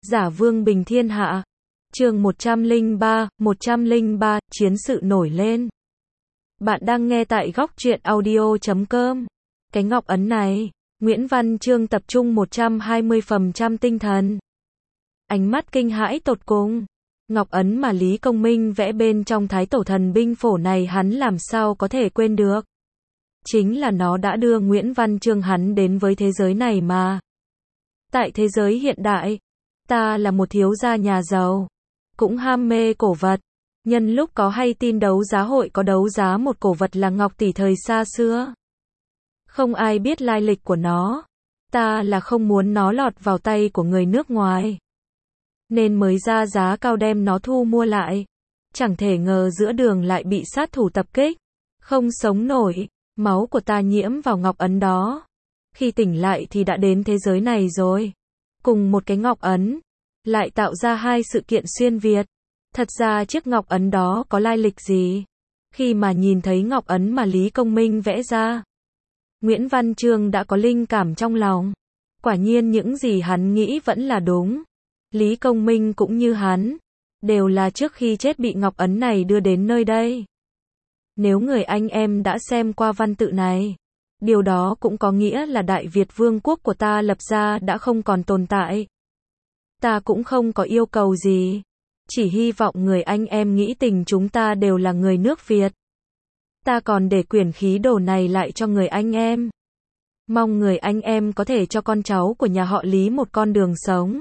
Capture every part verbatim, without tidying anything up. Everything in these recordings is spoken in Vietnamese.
Giả vương bình thiên hạ. Chương một trăm lẻ ba, một trăm lẻ ba, chiến sự nổi lên. Bạn đang nghe tại góc truyện audio chấm com. Cái ngọc ấn này, Nguyễn Văn Chương tập trung một trăm hai mươi phần trăm tinh thần. Ánh mắt kinh hãi tột cùng. Ngọc ấn mà Lý Công Minh vẽ bên trong Thái Tổ Thần Binh Phổ này hắn làm sao có thể quên được. Chính là nó đã đưa Nguyễn Văn Chương hắn đến với thế giới này mà. Tại thế giới hiện đại, ta là một thiếu gia nhà giàu, cũng ham mê cổ vật. Nhân lúc có hay tin đấu giá hội có đấu giá một cổ vật là ngọc tỷ thời xa xưa. Không ai biết lai lịch của nó. Ta là không muốn nó lọt vào tay của người nước ngoài, nên mới ra giá cao đem nó thu mua lại. Chẳng thể ngờ giữa đường lại bị sát thủ tập kích. Không sống nổi, máu của ta nhiễm vào ngọc ấn đó. Khi tỉnh lại thì đã đến thế giới này rồi. Cùng một cái ngọc ấn, lại tạo ra hai sự kiện xuyên Việt. Thật ra chiếc ngọc ấn đó có lai lịch gì? Khi mà nhìn thấy ngọc ấn mà Lý Công Minh vẽ ra, Nguyễn Văn Chương đã có linh cảm trong lòng. Quả nhiên những gì hắn nghĩ vẫn là đúng. Lý Công Minh cũng như hắn, đều là trước khi chết bị ngọc ấn này đưa đến nơi đây. Nếu người anh em đã xem qua văn tự này, điều đó cũng có nghĩa là Đại Việt Vương quốc của ta lập ra đã không còn tồn tại. Ta cũng không có yêu cầu gì, chỉ hy vọng người anh em nghĩ tình chúng ta đều là người nước Việt. Ta còn để quyển khí đồ này lại cho người anh em. Mong người anh em có thể cho con cháu của nhà họ Lý một con đường sống.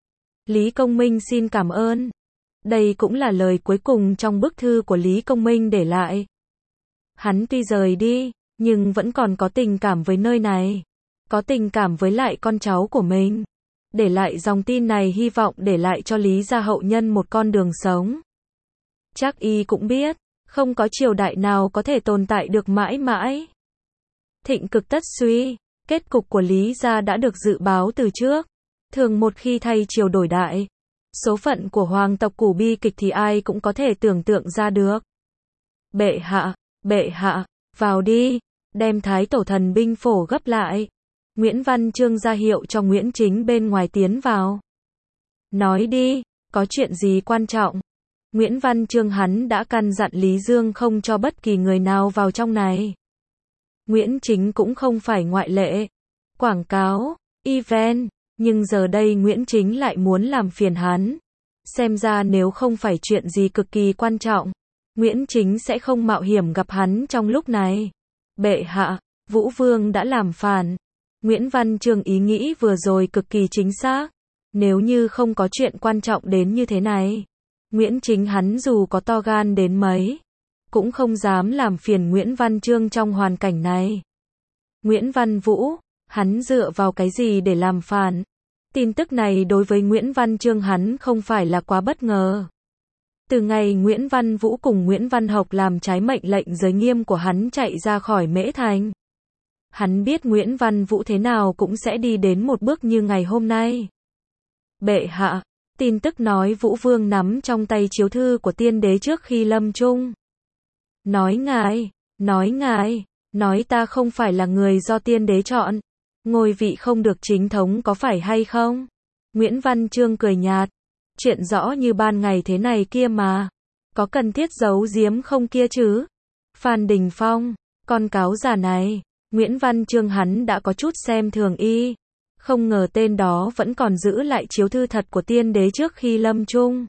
Lý Công Minh xin cảm ơn. Đây cũng là lời cuối cùng trong bức thư của Lý Công Minh để lại. Hắn tuy rời đi, nhưng vẫn còn có tình cảm với nơi này. Có tình cảm với lại con cháu của mình. Để lại dòng tin này hy vọng để lại cho Lý gia hậu nhân một con đường sống. Chắc y cũng biết, không có triều đại nào có thể tồn tại được mãi mãi. Thịnh cực tất suy, kết cục của Lý gia đã được dự báo từ trước. Thường một khi thay triều đổi đại, số phận của hoàng tộc củ bi kịch thì ai cũng có thể tưởng tượng ra được. Bệ hạ, bệ hạ, vào đi, đem Thái Tổ Thần Binh Phổ gấp lại. Nguyễn Văn Chương ra hiệu cho Nguyễn Chính bên ngoài tiến vào. Nói đi, có chuyện gì quan trọng? Nguyễn Văn Chương hắn đã căn dặn Lý Dương không cho bất kỳ người nào vào trong này. Nguyễn Chính cũng không phải ngoại lệ. Quảng cáo, event, nhưng giờ đây Nguyễn Chính lại muốn làm phiền hắn. Xem ra nếu không phải chuyện gì cực kỳ quan trọng, Nguyễn Chính sẽ không mạo hiểm gặp hắn trong lúc này. Bệ hạ, Vũ Vương đã làm phản. Nguyễn Văn Chương ý nghĩ vừa rồi cực kỳ chính xác. Nếu như không có chuyện quan trọng đến như thế này, Nguyễn Chính hắn dù có to gan đến mấy, cũng không dám làm phiền Nguyễn Văn Chương trong hoàn cảnh này. Nguyễn Văn Vũ, hắn dựa vào cái gì để làm phản? Tin tức này đối với Nguyễn Văn Chương hắn không phải là quá bất ngờ. Từ ngày Nguyễn Văn Vũ cùng Nguyễn Văn Hộc làm trái mệnh lệnh giới nghiêm của hắn chạy ra khỏi Mễ Thành, hắn biết Nguyễn Văn Vũ thế nào cũng sẽ đi đến một bước như ngày hôm nay. Bệ hạ, tin tức nói Vũ Vương nắm trong tay chiếu thư của tiên đế trước khi lâm chung. Nói ngài, nói ngài, nói ta không phải là người do tiên đế chọn. Ngôi vị không được chính thống có phải hay không? Nguyễn Văn Chương cười nhạt. Chuyện rõ như ban ngày thế này kia mà. Có cần thiết giấu giếm không kia chứ? Phan Đình Phong, con cáo già này. Nguyễn Văn Chương hắn đã có chút xem thường y. Không ngờ tên đó vẫn còn giữ lại chiếu thư thật của tiên đế trước khi lâm chung.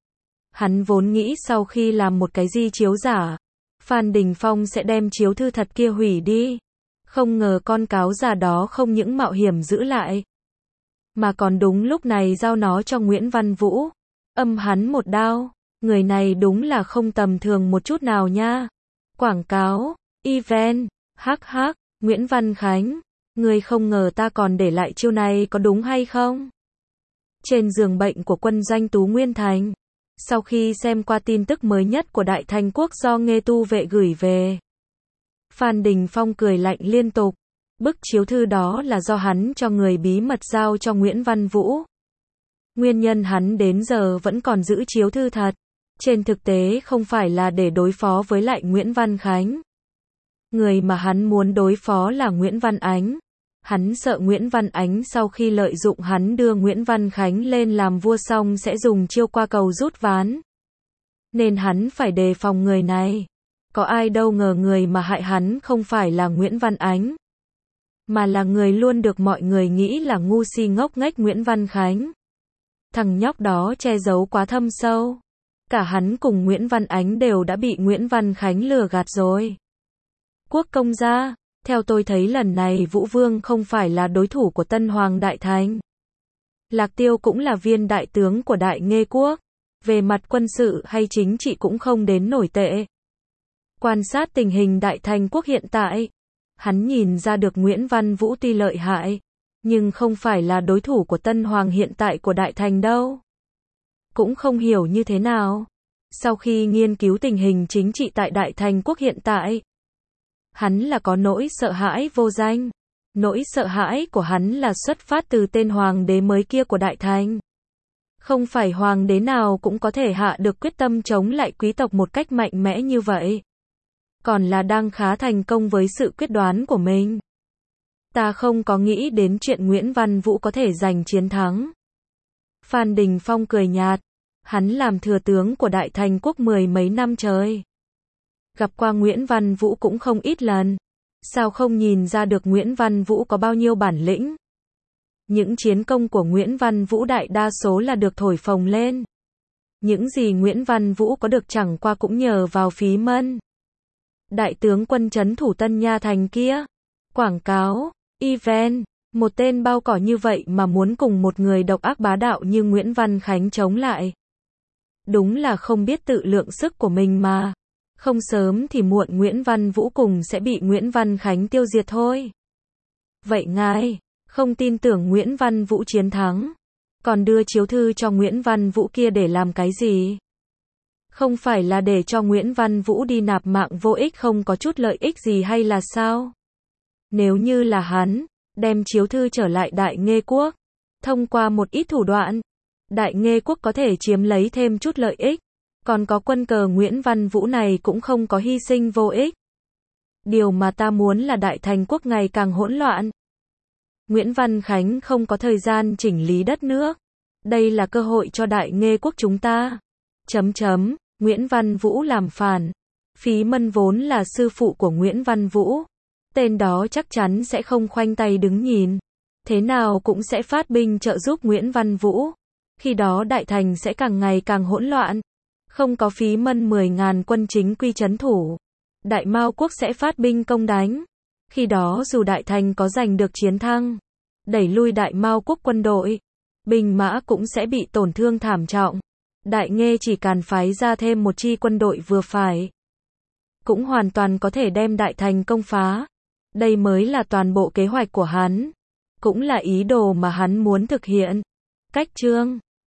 Hắn vốn nghĩ sau khi làm một cái di chiếu giả, Phan Đình Phong sẽ đem chiếu thư thật kia hủy đi. Không ngờ con cáo già đó không những mạo hiểm giữ lại, mà còn đúng lúc này giao nó cho Nguyễn Văn Vũ. Âm hắn một đao. Người này đúng là không tầm thường một chút nào nha. Quảng cáo, event, hắc hắc, Nguyễn Văn Khánh. Người không ngờ ta còn để lại chiêu này có đúng hay không? Trên giường bệnh của quân doanh Tú Nguyên Thành, sau khi xem qua tin tức mới nhất của Đại Thành Quốc do Nghê Tu Vệ gửi về, Phan Đình Phong cười lạnh liên tục. Bức chiếu thư đó là do hắn cho người bí mật giao cho Nguyễn Văn Vũ. Nguyên nhân hắn đến giờ vẫn còn giữ chiếu thư thật, trên thực tế không phải là để đối phó với lại Nguyễn Văn Khánh. Người mà hắn muốn đối phó là Nguyễn Văn Ánh. Hắn sợ Nguyễn Văn Ánh sau khi lợi dụng hắn đưa Nguyễn Văn Khánh lên làm vua xong sẽ dùng chiêu qua cầu rút ván. Nên hắn phải đề phòng người này. Có ai đâu ngờ người mà hại hắn không phải là Nguyễn Văn Ánh, mà là người luôn được mọi người nghĩ là ngu si ngốc nghếch Nguyễn Văn Khánh. Thằng nhóc đó che giấu quá thâm sâu. Cả hắn cùng Nguyễn Văn Ánh đều đã bị Nguyễn Văn Khánh lừa gạt rồi. Quốc công gia, theo tôi thấy lần này Vũ Vương không phải là đối thủ của Tân Hoàng Đại Thành. Lạc Tiêu cũng là viên đại tướng của Đại Nghê Quốc. Về mặt quân sự hay chính trị cũng không đến nổi tệ. Quan sát tình hình Đại Thành Quốc hiện tại, hắn nhìn ra được Nguyễn Văn Vũ tuy lợi hại, nhưng không phải là đối thủ của Tân Hoàng hiện tại của Đại Thành đâu. Cũng không hiểu như thế nào. Sau khi nghiên cứu tình hình chính trị tại Đại Thành Quốc hiện tại, hắn là có nỗi sợ hãi vô danh. Nỗi sợ hãi của hắn là xuất phát từ tên hoàng đế mới kia của Đại Thành. Không phải hoàng đế nào cũng có thể hạ được quyết tâm chống lại quý tộc một cách mạnh mẽ như vậy. Còn là đang khá thành công với sự quyết đoán của mình. Ta không có nghĩ đến chuyện Nguyễn Văn Vũ có thể giành chiến thắng. Phan Đình Phong cười nhạt. Hắn làm thừa tướng của Đại Thành Quốc mười mấy năm trời. Gặp qua Nguyễn Văn Vũ cũng không ít lần. Sao không nhìn ra được Nguyễn Văn Vũ có bao nhiêu bản lĩnh? Những chiến công của Nguyễn Văn Vũ đại đa số là được thổi phồng lên. Những gì Nguyễn Văn Vũ có được chẳng qua cũng nhờ vào Phí Mân. Đại tướng quân trấn thủ Tân Nha Thành kia. Quảng cáo, event, một tên bao cỏ như vậy mà muốn cùng một người độc ác bá đạo như Nguyễn Văn Khánh chống lại. Đúng là không biết tự lượng sức của mình mà. Không sớm thì muộn Nguyễn Văn Vũ cùng sẽ bị Nguyễn Văn Khánh tiêu diệt thôi. Vậy ngài không tin tưởng Nguyễn Văn Vũ chiến thắng, còn đưa chiếu thư cho Nguyễn Văn Vũ kia để làm cái gì? Không phải là để cho Nguyễn Văn Vũ đi nạp mạng vô ích không có chút lợi ích gì hay là sao? Nếu như là hắn, đem chiếu thư trở lại Đại Nghê Quốc, thông qua một ít thủ đoạn, Đại Nghê Quốc có thể chiếm lấy thêm chút lợi ích, còn có quân cờ Nguyễn Văn Vũ này cũng không có hy sinh vô ích. Điều mà ta muốn là Đại Thành Quốc ngày càng hỗn loạn. Nguyễn Văn Khánh không có thời gian chỉnh lý đất nước. Đây là cơ hội cho Đại Nghê Quốc chúng ta. Chấm chấm, Nguyễn Văn Vũ làm phản. Phí Mân vốn là sư phụ của Nguyễn Văn Vũ. Tên đó chắc chắn sẽ không khoanh tay đứng nhìn. Thế nào cũng sẽ phát binh trợ giúp Nguyễn Văn Vũ. Khi đó Đại Thành sẽ càng ngày càng hỗn loạn. Không có Phí Mân mười ngàn quân chính quy trấn thủ, Đại Mao Quốc sẽ phát binh công đánh. Khi đó dù Đại Thành có giành được chiến thắng, đẩy lui Đại Mao Quốc quân đội, binh mã cũng sẽ bị tổn thương thảm trọng. Đại Nghê chỉ cần phái ra thêm một chi quân đội vừa phải, cũng hoàn toàn có thể đem Đại Thành công phá. Đây mới là toàn bộ kế hoạch của hắn, cũng là ý đồ mà hắn muốn thực hiện. Cách chương